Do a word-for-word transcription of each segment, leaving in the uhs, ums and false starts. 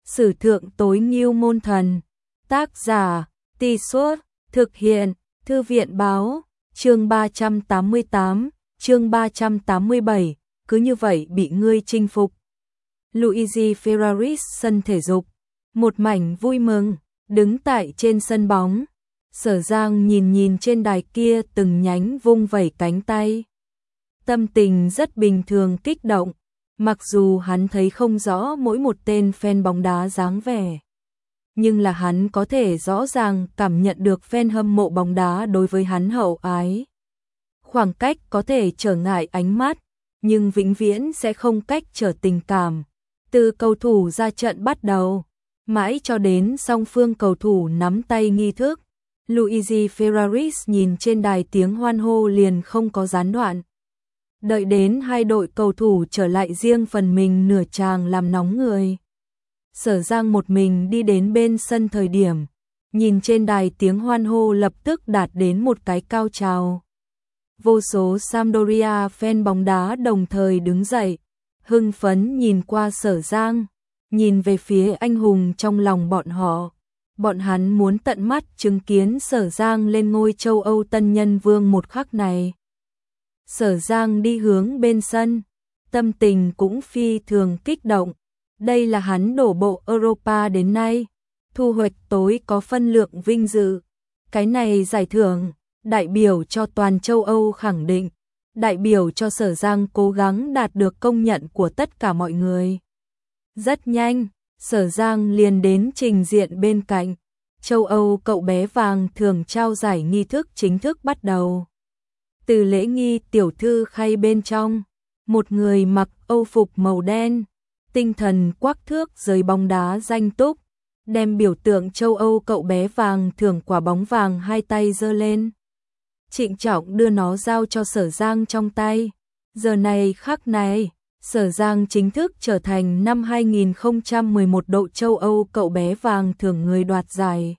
Sử thượng tối ngưu môn thần. Tác giả, Tì Suốt, thực hiện, Thư viện báo, chương ba trăm tám mươi tám, chương ba trăm tám mươi bảy, cứ như vậy bị ngươi chinh phục. Luigi Ferraris sân thể dục, một mảnh vui mừng, đứng tại trên sân bóng. Sở Giang nhìn nhìn trên đài kia từng nhánh vung vẩy cánh tay. Tâm tình rất bình thường kích động, mặc dù hắn thấy không rõ mỗi một tên fan bóng đá dáng vẻ. Nhưng là hắn có thể rõ ràng cảm nhận được fan hâm mộ bóng đá đối với hắn hậu ái. Khoảng cách có thể trở ngại ánh mắt, nhưng vĩnh viễn sẽ không cách trở tình cảm. Từ cầu thủ ra trận bắt đầu, mãi cho đến song phương cầu thủ nắm tay nghi thức, Luigi Ferraris nhìn trên đài tiếng hoan hô liền không có gián đoạn. Đợi đến hai đội cầu thủ trở lại riêng phần mình nửa tràng làm nóng người. Sở Giang một mình đi đến bên sân thời điểm, nhìn trên đài tiếng hoan hô lập tức đạt đến một cái cao trào. Vô số Sampdoria fan bóng đá đồng thời đứng dậy, hưng phấn nhìn qua Sở Giang, nhìn về phía anh hùng trong lòng bọn họ. Bọn hắn muốn tận mắt chứng kiến Sở Giang lên ngôi châu Âu tân nhân vương một khắc này. Sở Giang đi hướng bên sân, tâm tình cũng phi thường kích động. Đây là hắn đổ bộ Europa đến nay, thu hoạch tối có phân lượng vinh dự. Cái này giải thưởng, đại biểu cho toàn châu Âu khẳng định, đại biểu cho Sở Giang cố gắng đạt được công nhận của tất cả mọi người. Rất nhanh, Sở Giang liền đến trình diện bên cạnh. Châu Âu cậu bé vàng thường trao giải nghi thức chính thức bắt đầu. Từ lễ nghi tiểu thư khay bên trong, một người mặc âu phục màu đen, tinh thần quắc thước giới bóng đá danh túc, đem biểu tượng châu Âu cậu bé vàng thưởng quả bóng vàng hai tay giơ lên. Trịnh trọng đưa nó giao cho Sở Giang trong tay. Giờ này khắc này, Sở Giang chính thức trở thành năm hai nghìn không trăm mười một độ châu Âu cậu bé vàng thưởng người đoạt giải.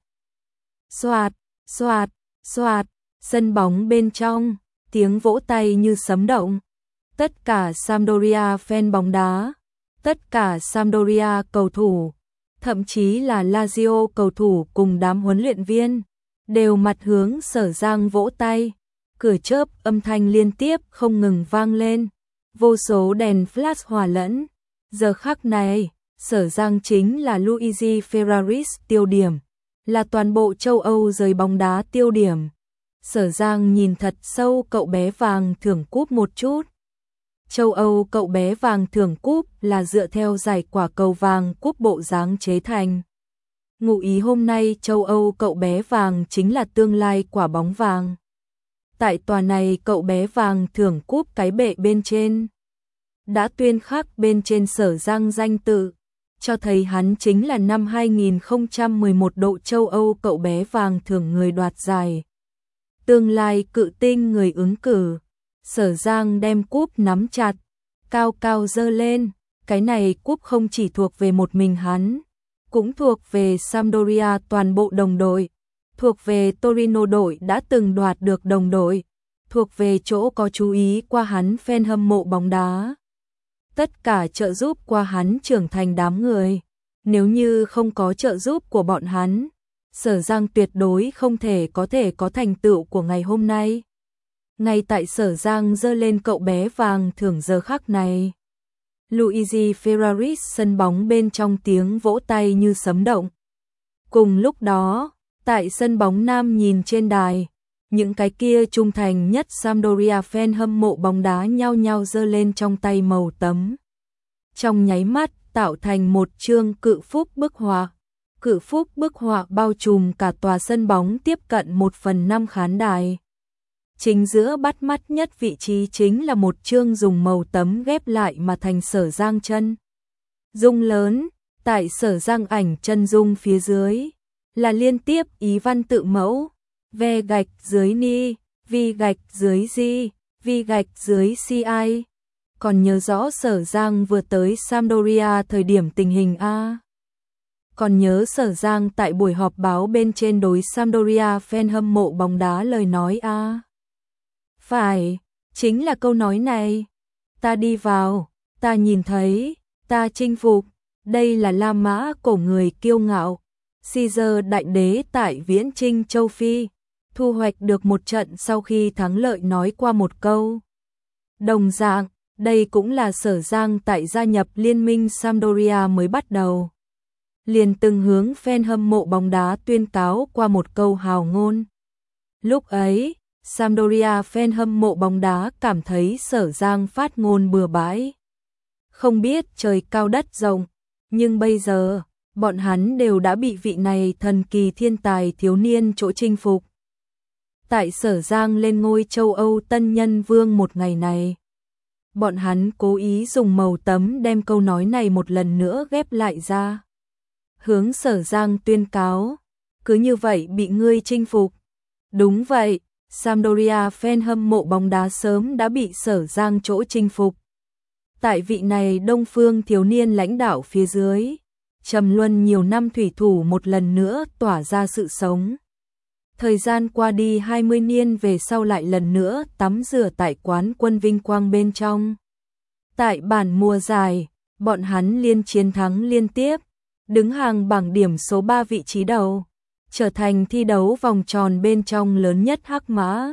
Xoạt, xoạt, xoạt, sân bóng bên trong, tiếng vỗ tay như sấm động. Tất cả Sampdoria fan bóng đá, tất cả Sampdoria cầu thủ, thậm chí là Lazio cầu thủ cùng đám huấn luyện viên, đều mặt hướng Sở Giang vỗ tay. Cửa chớp âm thanh liên tiếp không ngừng vang lên, vô số đèn flash hòa lẫn. Giờ khắc này, Sở Giang chính là Luigi Ferraris tiêu điểm, là toàn bộ châu Âu giới bóng đá tiêu điểm. Sở Giang nhìn thật sâu cậu bé vàng thưởng cúp một chút. Châu Âu cậu bé vàng thưởng cúp là dựa theo giải quả cầu vàng cúp bộ dáng chế thành. Ngụ ý hôm nay châu Âu cậu bé vàng chính là tương lai quả bóng vàng. Tại tòa này cậu bé vàng thưởng cúp cái bệ bên trên, đã tuyên khắc bên trên Sở Giang danh tự, cho thấy hắn chính là năm hai nghìn không trăm mười một độ châu Âu cậu bé vàng thưởng người đoạt giải. Tương lai cự tinh người ứng cử. Sở Giang đem cúp nắm chặt, cao cao giơ lên. Cái này cúp không chỉ thuộc về một mình hắn, cũng thuộc về Sampdoria toàn bộ đồng đội, thuộc về Torino đội đã từng đoạt được đồng đội, thuộc về chỗ có chú ý qua hắn fan hâm mộ bóng đá. Tất cả trợ giúp qua hắn trưởng thành đám người, nếu như không có trợ giúp của bọn hắn, Sở Giang tuyệt đối không thể có thể có thành tựu của ngày hôm nay. Ngay tại Sở Giang giơ lên cậu bé vàng thưởng giờ khắc này, Luigi Ferraris sân bóng bên trong tiếng vỗ tay như sấm động. Cùng lúc đó, tại sân bóng nam nhìn trên đài, những cái kia trung thành nhất Sampdoria fan hâm mộ bóng đá nhao nhao giơ lên trong tay màu tấm. Trong nháy mắt tạo thành một chương cự phúc bức họa. Cự phúc bức họa bao trùm cả tòa sân bóng tiếp cận một phần năm khán đài. Chính giữa bắt mắt nhất vị trí chính là một chương dùng màu tấm ghép lại mà thành Sở Giang chân dung lớn. Tại Sở Giang ảnh chân dung phía dưới là liên tiếp ý văn tự mẫu: ve gạch dưới ni, vi gạch dưới di, vi gạch dưới ci. Còn nhớ rõ Sở Giang vừa tới Sampdoria thời điểm tình hình a? Còn nhớ Sở Giang tại buổi họp báo bên trên đối Sampdoria fan hâm mộ bóng đá lời nói a? Phải, chính là câu nói này. Ta đi vào, ta nhìn thấy, ta chinh phục. Đây là La Mã cổ người kiêu ngạo, Caesar đại đế tại Viễn Chinh châu Phi, thu hoạch được một trận sau khi thắng lợi nói qua một câu. Đồng dạng, đây cũng là Sở Giang tại gia nhập liên minh Sampdoria mới bắt đầu. Liền từng hướng fan hâm mộ bóng đá tuyên cáo qua một câu hào ngôn. Lúc ấy, Sampdoria fan hâm mộ bóng đá cảm thấy Sở Giang phát ngôn bừa bãi. Không biết trời cao đất rộng, nhưng bây giờ, bọn hắn đều đã bị vị này thần kỳ thiên tài thiếu niên chỗ chinh phục. Tại Sở Giang lên ngôi châu Âu tân nhân vương một ngày này, bọn hắn cố ý dùng màu tấm đem câu nói này một lần nữa ghép lại ra. Hướng Sở Giang tuyên cáo, cứ như vậy bị ngươi chinh phục. Đúng vậy, Sampdoria fan hâm mộ bóng đá sớm đã bị Sở Giang chỗ chinh phục. Tại vị này đông phương thiếu niên lãnh đạo phía dưới, trầm luân nhiều năm thủy thủ một lần nữa tỏa ra sự sống. Thời gian qua đi hai mươi niên về sau lại lần nữa tắm rửa tại quán quân vinh quang bên trong. Tại bản mùa giải, bọn hắn liên chiến thắng liên tiếp, đứng hàng bảng điểm số ba vị trí đầu, trở thành thi đấu vòng tròn bên trong lớn nhất Hắc Mã.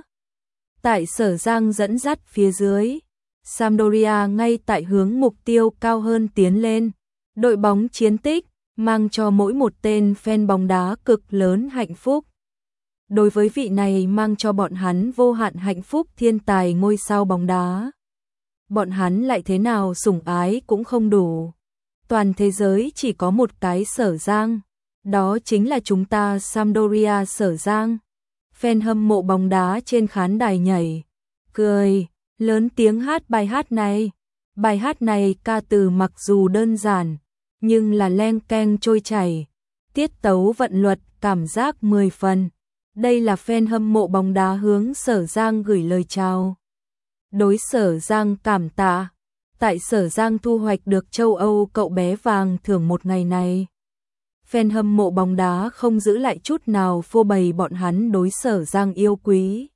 Tại Sở Giang dẫn dắt phía dưới, Sampdoria ngay tại hướng mục tiêu cao hơn tiến lên, đội bóng chiến tích, mang cho mỗi một tên fan bóng đá cực lớn hạnh phúc. Đối với vị này mang cho bọn hắn vô hạn hạnh phúc thiên tài ngôi sao bóng đá, bọn hắn lại thế nào sủng ái cũng không đủ. Toàn thế giới chỉ có một cái Sở Giang, đó chính là chúng ta Sampdoria Sở Giang. Fan hâm mộ bóng đá trên khán đài nhảy, cười, lớn tiếng hát bài hát này. Bài hát này ca từ mặc dù đơn giản, nhưng là len keng trôi chảy, tiết tấu vận luật cảm giác mười phần. Đây là fan hâm mộ bóng đá hướng Sở Giang gửi lời chào. Đối Sở Giang cảm tạ, tại Sở Giang thu hoạch được châu Âu cậu bé vàng thưởng một ngày này. Fan hâm mộ bóng đá không giữ lại chút nào phô bày bọn hắn đối Sở Giang yêu quý,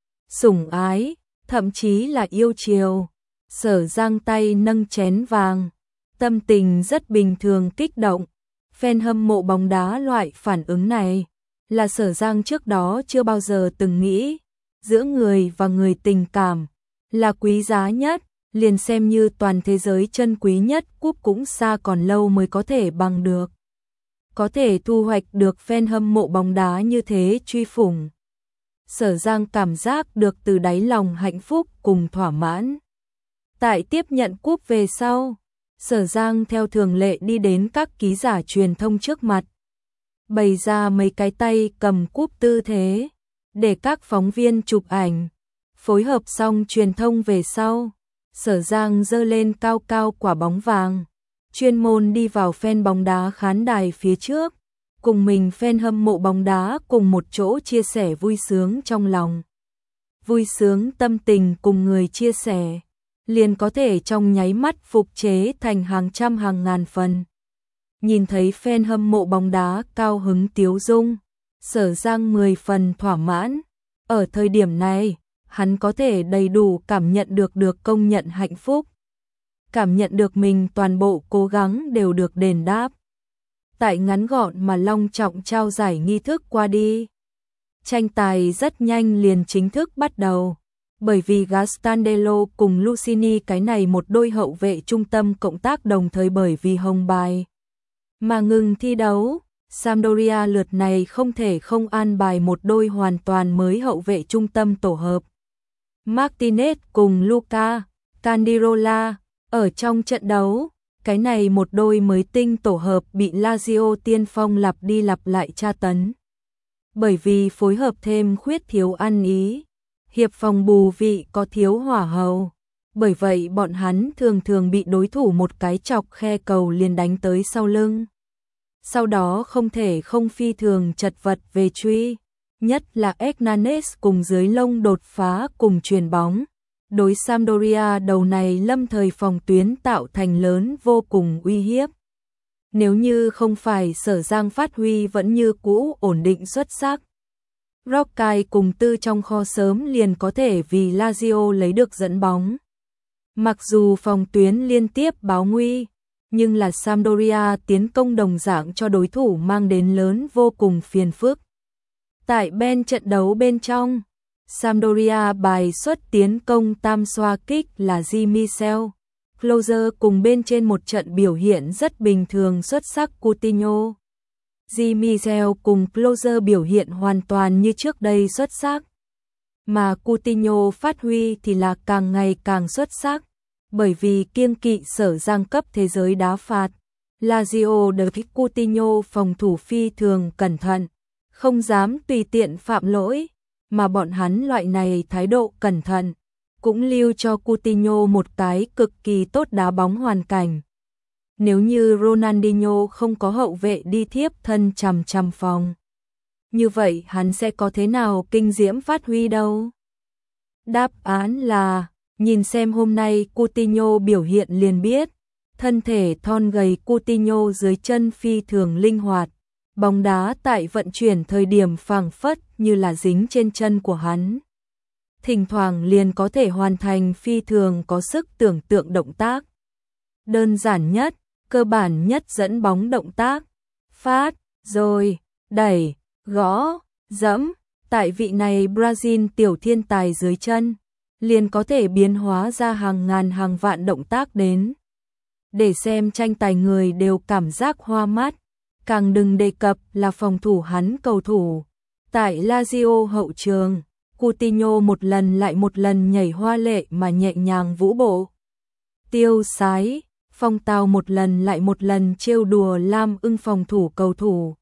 sủng ái, thậm chí là yêu chiều. Sở Giang tay nâng chén vàng, tâm tình rất bình thường kích động. Fan hâm mộ bóng đá loại phản ứng này là Sở Giang trước đó chưa bao giờ từng nghĩ. Giữa người và người tình cảm là quý giá nhất, liền xem như toàn thế giới chân quý nhất cúp cũng xa còn lâu mới có thể bằng được. Có thể thu hoạch được fan hâm mộ bóng đá như thế truy phủng, Sở Giang cảm giác được từ đáy lòng hạnh phúc cùng thỏa mãn. Tại tiếp nhận cúp về sau, Sở Giang theo thường lệ đi đến các ký giả truyền thông trước mặt, bày ra mấy cái tay cầm cúp tư thế, để các phóng viên chụp ảnh. Phối hợp xong truyền thông về sau, Sở Giang giơ lên cao cao quả bóng vàng, chuyên môn đi vào fan bóng đá khán đài phía trước, cùng mình fan hâm mộ bóng đá cùng một chỗ chia sẻ vui sướng trong lòng. Vui sướng tâm tình cùng người chia sẻ, liền có thể trong nháy mắt phục chế thành hàng trăm hàng ngàn phần. Nhìn thấy fan hâm mộ bóng đá cao hứng tiếu dung, Sở Giang mười phần thỏa mãn. Ở thời điểm này, hắn có thể đầy đủ cảm nhận được được công nhận hạnh phúc, cảm nhận được mình toàn bộ cố gắng đều được đền đáp. Tại ngắn gọn mà long trọng trao giải nghi thức qua đi, tranh tài rất nhanh liền chính thức bắt đầu, bởi vì Gastandello cùng Lucini cái này một đôi hậu vệ trung tâm cộng tác đồng thời bởi vì hồng bài mà ngừng thi đấu. Sampdoria lượt này không thể không an bài một đôi hoàn toàn mới hậu vệ trung tâm tổ hợp. Martinez cùng Luca Candirola ở trong trận đấu, cái này một đôi mới tinh tổ hợp bị Lazio tiên phong lặp đi lặp lại tra tấn. Bởi vì phối hợp thêm khuyết thiếu ăn ý, hiệp phòng bù vị có thiếu hỏa hầu. Bởi vậy bọn hắn thường thường bị đối thủ một cái chọc khe cầu liền đánh tới sau lưng. Sau đó không thể không phi thường chật vật về truy, nhất là Hernanes cùng dưới lông đột phá cùng chuyền bóng. Đối Sampdoria đầu này lâm thời phòng tuyến tạo thành lớn vô cùng uy hiếp. Nếu như không phải Sở Giang phát huy vẫn như cũ ổn định xuất sắc, Roccai cùng tư trong kho sớm liền có thể vì Lazio lấy được dẫn bóng. Mặc dù phòng tuyến liên tiếp báo nguy, nhưng là Sampdoria tiến công đồng dạng cho đối thủ mang đến lớn vô cùng phiền phức. Tại bên trận đấu bên trong, Sampdoria bài xuất tiến công tam xoa kích là Jean-Michel Closer cùng bên trên một trận biểu hiện rất bình thường xuất sắc Coutinho. Jean-Michel cùng Closer biểu hiện hoàn toàn như trước đây xuất sắc, mà Coutinho phát huy thì là càng ngày càng xuất sắc, bởi vì kiêng kỵ sở giang cấp thế giới đá phạt. Lazio de Coutinho phòng thủ phi thường cẩn thận, không dám tùy tiện phạm lỗi, mà bọn hắn loại này thái độ cẩn thận, cũng lưu cho Coutinho một cái cực kỳ tốt đá bóng hoàn cảnh. Nếu như Ronaldinho không có hậu vệ đi thiếp thân chằm chằm phòng, như vậy hắn sẽ có thế nào kinh diễm phát huy đâu? Đáp án là, nhìn xem hôm nay Coutinho biểu hiện liền biết, thân thể thon gầy Coutinho dưới chân phi thường linh hoạt, bóng đá tại vận chuyển thời điểm phảng phất như là dính trên chân của hắn. Thỉnh thoảng liền có thể hoàn thành phi thường có sức tưởng tượng động tác. Đơn giản nhất, cơ bản nhất dẫn bóng động tác, phát, rồi, đẩy, gõ, dẫm, tại vị này Brazil tiểu thiên tài dưới chân, liền có thể biến hóa ra hàng ngàn hàng vạn động tác đến. Để xem tranh tài người đều cảm giác hoa mắt, càng đừng đề cập là phòng thủ hắn cầu thủ. Tại Lazio hậu trường, Coutinho một lần lại một lần nhảy hoa lệ mà nhẹ nhàng vũ bộ. Tiêu sái, phong tao một lần lại một lần trêu đùa Lam ưng phòng thủ cầu thủ.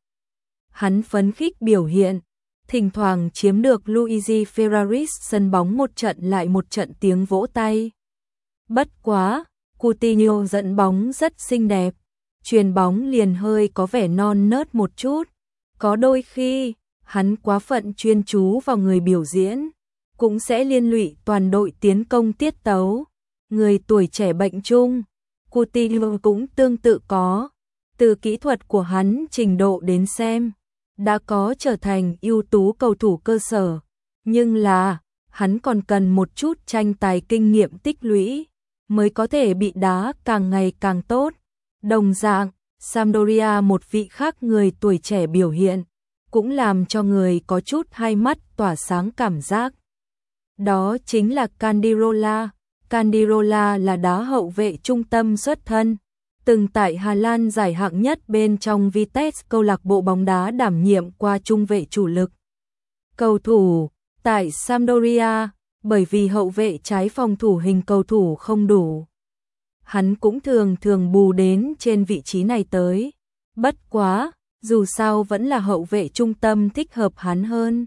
Hắn phấn khích biểu hiện, thỉnh thoảng chiếm được Luigi Ferraris sân bóng một trận lại một trận tiếng vỗ tay. Bất quá, Coutinho dẫn bóng rất xinh đẹp, chuyền bóng liền hơi có vẻ non nớt một chút. Có đôi khi, hắn quá phận chuyên chú vào người biểu diễn, cũng sẽ liên lụy toàn đội tiến công tiết tấu. Người tuổi trẻ bệnh chung, Coutinho cũng tương tự có, từ kỹ thuật của hắn trình độ đến xem, đã có trở thành ưu tú cầu thủ cơ sở, nhưng là, hắn còn cần một chút tranh tài kinh nghiệm tích lũy, mới có thể bị đá càng ngày càng tốt. Đồng dạng, Sampdoria một vị khác người tuổi trẻ biểu hiện, cũng làm cho người có chút hai mắt tỏa sáng cảm giác. Đó chính là Candreva. Candreva là đá hậu vệ trung tâm xuất thân, từng tại Hà Lan giải hạng nhất bên trong Vitesse câu lạc bộ bóng đá đảm nhiệm qua trung vệ chủ lực. Cầu thủ tại Sampdoria, bởi vì hậu vệ trái phòng thủ hình cầu thủ không đủ, hắn cũng thường thường bù đến trên vị trí này tới. Bất quá, dù sao vẫn là hậu vệ trung tâm thích hợp hắn hơn.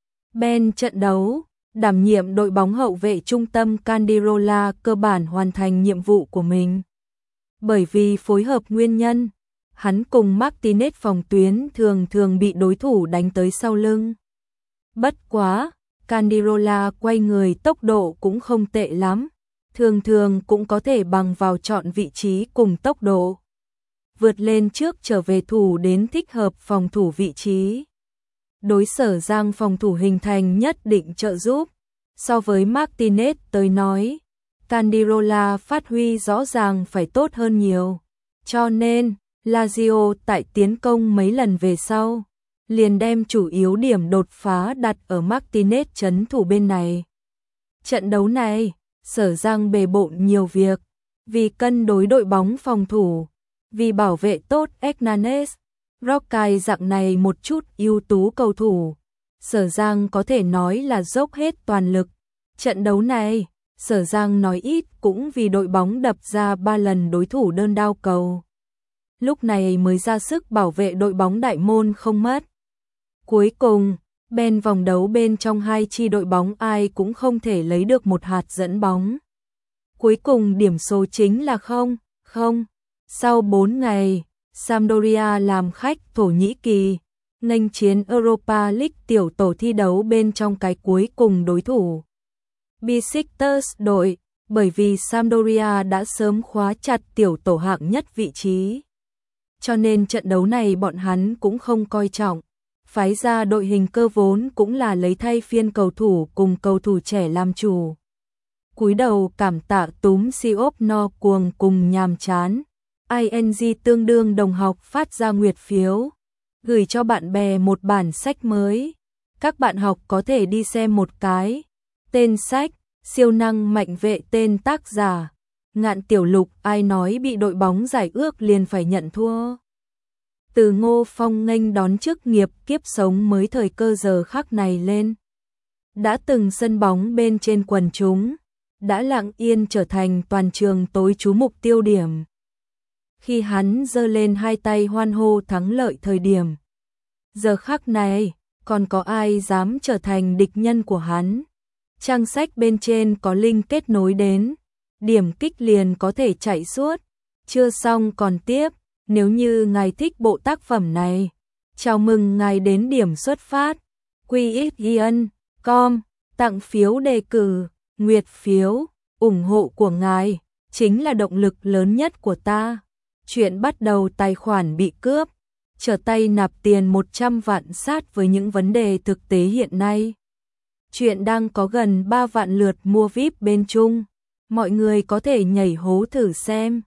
Bên trận đấu, đảm nhiệm đội bóng hậu vệ trung tâm Candreva cơ bản hoàn thành nhiệm vụ của mình. Bởi vì phối hợp nguyên nhân, hắn cùng Martinez phòng tuyến thường thường bị đối thủ đánh tới sau lưng. Bất quá, Candreva quay người tốc độ cũng không tệ lắm, thường thường cũng có thể bằng vào chọn vị trí cùng tốc độ, vượt lên trước trở về thủ đến thích hợp phòng thủ vị trí. Đối Sở Giang phòng thủ hình thành nhất định trợ giúp. So với Martinez tới nói, Candreva phát huy rõ ràng phải tốt hơn nhiều. Cho nên, Lazio tại tiến công mấy lần về sau, liền đem chủ yếu điểm đột phá đặt ở Martinez trấn thủ bên này. Trận đấu này, Sở Giang bề bộn nhiều việc, vì cân đối đội bóng phòng thủ, vì bảo vệ tốt Hernanes, Roque dạng này một chút ưu tú cầu thủ, Sở Giang có thể nói là dốc hết toàn lực. Trận đấu này, Sở Giang nói ít cũng vì đội bóng đập ra ba lần đối thủ đơn đao cầu. Lúc này mới ra sức bảo vệ đội bóng đại môn không mất. Cuối cùng, bên vòng đấu bên trong hai chi đội bóng ai cũng không thể lấy được một hạt dẫn bóng. Cuối cùng điểm số chính là không, không. Sau bốn ngày, Sampdoria làm khách Thổ Nhĩ Kỳ, nghênh chiến Europa League tiểu tổ thi đấu bên trong cái cuối cùng đối thủ Besiktas đội, bởi vì Sampdoria đã sớm khóa chặt tiểu tổ hạng nhất vị trí. Cho nên trận đấu này bọn hắn cũng không coi trọng, phái ra đội hình cơ vốn cũng là lấy thay phiên cầu thủ cùng cầu thủ trẻ làm chủ. Cúi đầu cảm tạ túm Siop no cuồng cùng nhàm chán. ing tương đương đồng học phát ra nguyệt phiếu, gửi cho bạn bè một bản sách mới. Các bạn học có thể đi xem một cái. Tên sách: Siêu năng mạnh vệ. Tên tác giả: Ngạn Tiểu Lục. Ai nói bị đội bóng giải ước liền phải nhận thua. Từ Ngô Phong nghênh đón chức nghiệp kiếp sống mới thời cơ giờ khắc này lên. Đã từng sân bóng bên trên quần chúng, đã lặng yên trở thành toàn trường tối chú mục tiêu điểm. Khi hắn giơ lên hai tay hoan hô thắng lợi thời điểm, giờ khắc này, còn có ai dám trở thành địch nhân của hắn? Trang sách bên trên có link kết nối đến, điểm kích liền có thể chạy suốt. Chưa xong còn tiếp, nếu như ngài thích bộ tác phẩm này, chào mừng ngài đến điểm xuất phát quy x giê en chấm com, tặng phiếu đề cử, nguyệt phiếu, ủng hộ của ngài chính là động lực lớn nhất của ta. Chuyện bắt đầu. Tài khoản bị cướp, trở tay nạp tiền một trăm vạn sát với những vấn đề thực tế hiện nay. Chuyện đang có gần ba vạn lượt mua víp bên Trung, mọi người có thể nhảy hố thử xem.